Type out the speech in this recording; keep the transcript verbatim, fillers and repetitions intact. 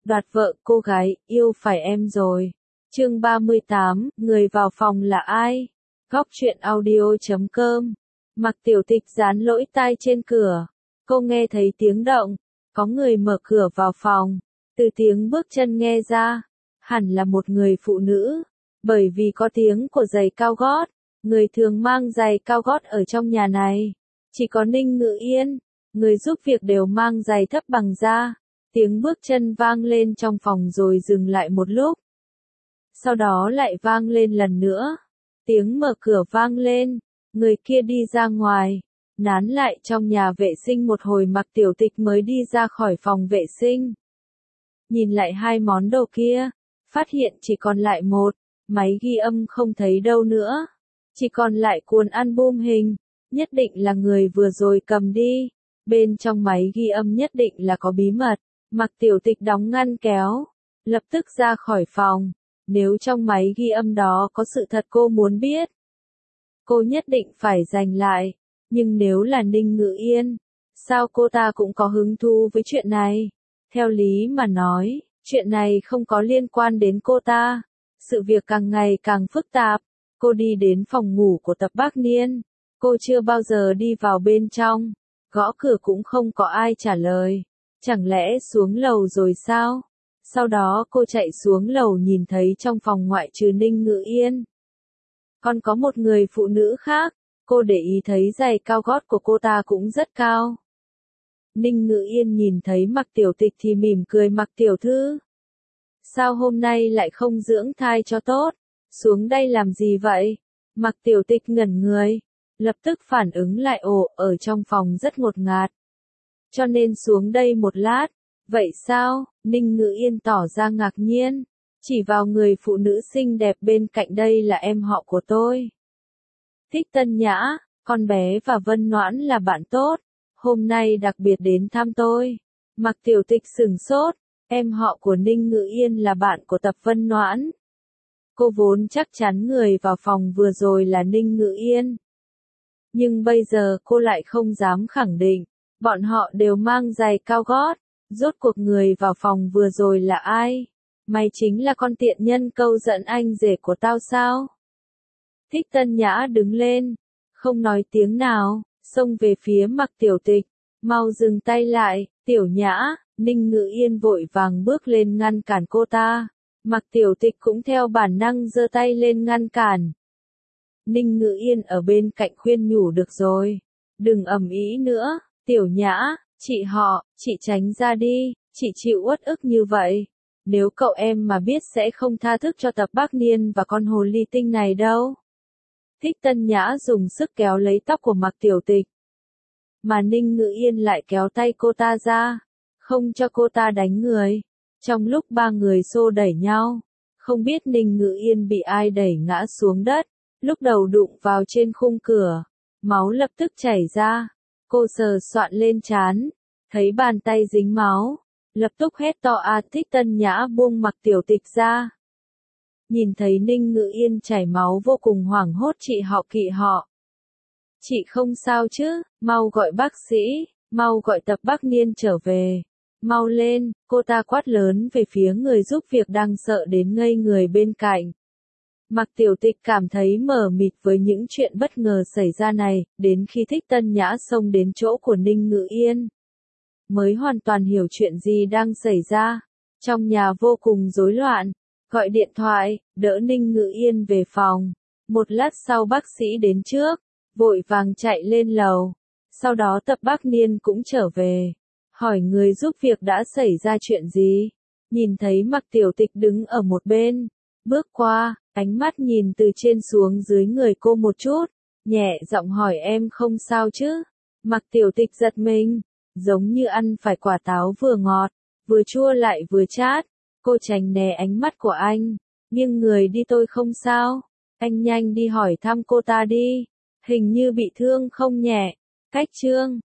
Đoạt vợ cô gái, yêu phải em rồi. Chương ba mươi tám, người vào phòng là ai? Góc truyện audio chấm com. Mặc Tiểu Tịch dán lỗ tai trên cửa. Cô nghe thấy tiếng động, có người mở cửa vào phòng. Từ tiếng bước chân nghe ra, hẳn là một người phụ nữ, bởi vì có tiếng của giày cao gót. Người thường mang giày cao gót ở trong nhà này, chỉ có Ninh Ngự Yên, người giúp việc đều mang giày thấp bằng da. Tiếng bước chân vang lên trong phòng rồi dừng lại một lúc. Sau đó lại vang lên lần nữa. Tiếng mở cửa vang lên, người kia đi ra ngoài, nán lại trong nhà vệ sinh một hồi. Mặc Tiểu Tịch mới đi ra khỏi phòng vệ sinh. Nhìn lại hai món đồ kia, phát hiện chỉ còn lại một, máy ghi âm không thấy đâu nữa. Chỉ còn lại cuốn album hình, nhất định là người vừa rồi cầm đi. Bên trong máy ghi âm nhất định là có bí mật. Mặc Tiểu Tịch đóng ngăn kéo, lập tức ra khỏi phòng. Nếu trong máy ghi âm đó có sự thật cô muốn biết, cô nhất định phải giành lại. Nhưng nếu là Ninh Ngự Yên, sao cô ta cũng có hứng thú với chuyện này? Theo lý mà nói, chuyện này không có liên quan đến cô ta. Sự việc càng ngày càng phức tạp. Cô đi đến phòng ngủ của Tập Bác Niên. Cô chưa bao giờ đi vào bên trong. Gõ cửa cũng không có ai trả lời. Chẳng lẽ xuống lầu rồi sao? Sau đó cô chạy xuống lầu nhìn thấy trong phòng ngoại trừ Ninh Ngự Yên, còn có một người phụ nữ khác. Cô để ý thấy giày cao gót của cô ta cũng rất cao. Ninh Ngự Yên nhìn thấy Mặc Tiểu Tịch thì mỉm cười. Mặc tiểu thư, sao hôm nay lại không dưỡng thai cho tốt? Xuống đây làm gì vậy? Mặc Tiểu Tịch ngẩn người, lập tức phản ứng lại, ồ, ở trong phòng rất ngột ngạt, cho nên xuống đây một lát. Vậy sao? Ninh Ngự Yên tỏ ra ngạc nhiên, chỉ vào người phụ nữ xinh đẹp bên cạnh. Đây là em họ của tôi, Thích Tân Nhã, con bé và Vân Noãn là bạn tốt, hôm nay đặc biệt đến thăm tôi. Mặc Tiểu Tịch sửng sốt, em họ của Ninh Ngự Yên là bạn của Tập Vân Noãn. Cô vốn chắc chắn người vào phòng vừa rồi là Ninh Ngự Yên, nhưng bây giờ cô lại không dám khẳng định. Bọn họ đều mang giày cao gót. Rốt cuộc người vào phòng vừa rồi là ai? Mày chính là con tiện nhân câu dẫn anh rể của tao sao? Thích Tân Nhã đứng lên, không nói tiếng nào, xông về phía Mặc Tiểu Tịch. Mau dừng tay lại, Tiểu Nhã. Ninh Ngự Yên vội vàng bước lên ngăn cản cô ta. Mặc Tiểu Tịch cũng theo bản năng giơ tay lên ngăn cản. Ninh Ngự Yên ở bên cạnh khuyên nhủ, được rồi, đừng ầm ĩ nữa. Tiểu Nhã, chị họ, chị tránh ra đi, chị chịu uất ức như vậy. Nếu cậu em mà biết sẽ không tha thức cho Tập Bác Niên và con hồ ly tinh này đâu. Thích Tân Nhã dùng sức kéo lấy tóc của Mặc Tiểu Tịch, mà Ninh Ngự Yên lại kéo tay cô ta ra, không cho cô ta đánh người. Trong lúc ba người xô đẩy nhau, không biết Ninh Ngự Yên bị ai đẩy ngã xuống đất, lúc đầu đụng vào trên khung cửa, máu lập tức chảy ra. Cô sờ soạn lên trán, thấy bàn tay dính máu, lập tức hét to. A Thích Tân Nhã buông Mặc Tiểu Tịch ra. Nhìn thấy Ninh Ngự Yên chảy máu vô cùng hoảng hốt. Chị họ, kỵ họ, chị không sao chứ? Mau gọi bác sĩ, mau gọi Tập Bác Niên trở về, mau lên. Cô ta quát lớn về phía người giúp việc đang sợ đến ngây người bên cạnh. Mặc Tiểu Tịch cảm thấy mờ mịt với những chuyện bất ngờ xảy ra này, đến khi Thích Tân Nhã xông đến chỗ của Ninh Ngự Yên, mới hoàn toàn hiểu chuyện gì đang xảy ra. Trong nhà vô cùng rối loạn, gọi điện thoại, đỡ Ninh Ngự Yên về phòng. Một lát sau bác sĩ đến trước, vội vàng chạy lên lầu. Sau đó Tập Bác Niên cũng trở về, hỏi người giúp việc đã xảy ra chuyện gì. Nhìn thấy Mặc Tiểu Tịch đứng ở một bên, bước qua, ánh mắt nhìn từ trên xuống dưới người cô một chút, nhẹ giọng hỏi, em không sao chứ? Mặc Tiểu Tịch giật mình, giống như ăn phải quả táo vừa ngọt, vừa chua lại vừa chát. Cô tránh né ánh mắt của anh, nghiêng người đi. Tôi không sao. Anh nhanh đi hỏi thăm cô ta đi, hình như bị thương không nhẹ. Cách chương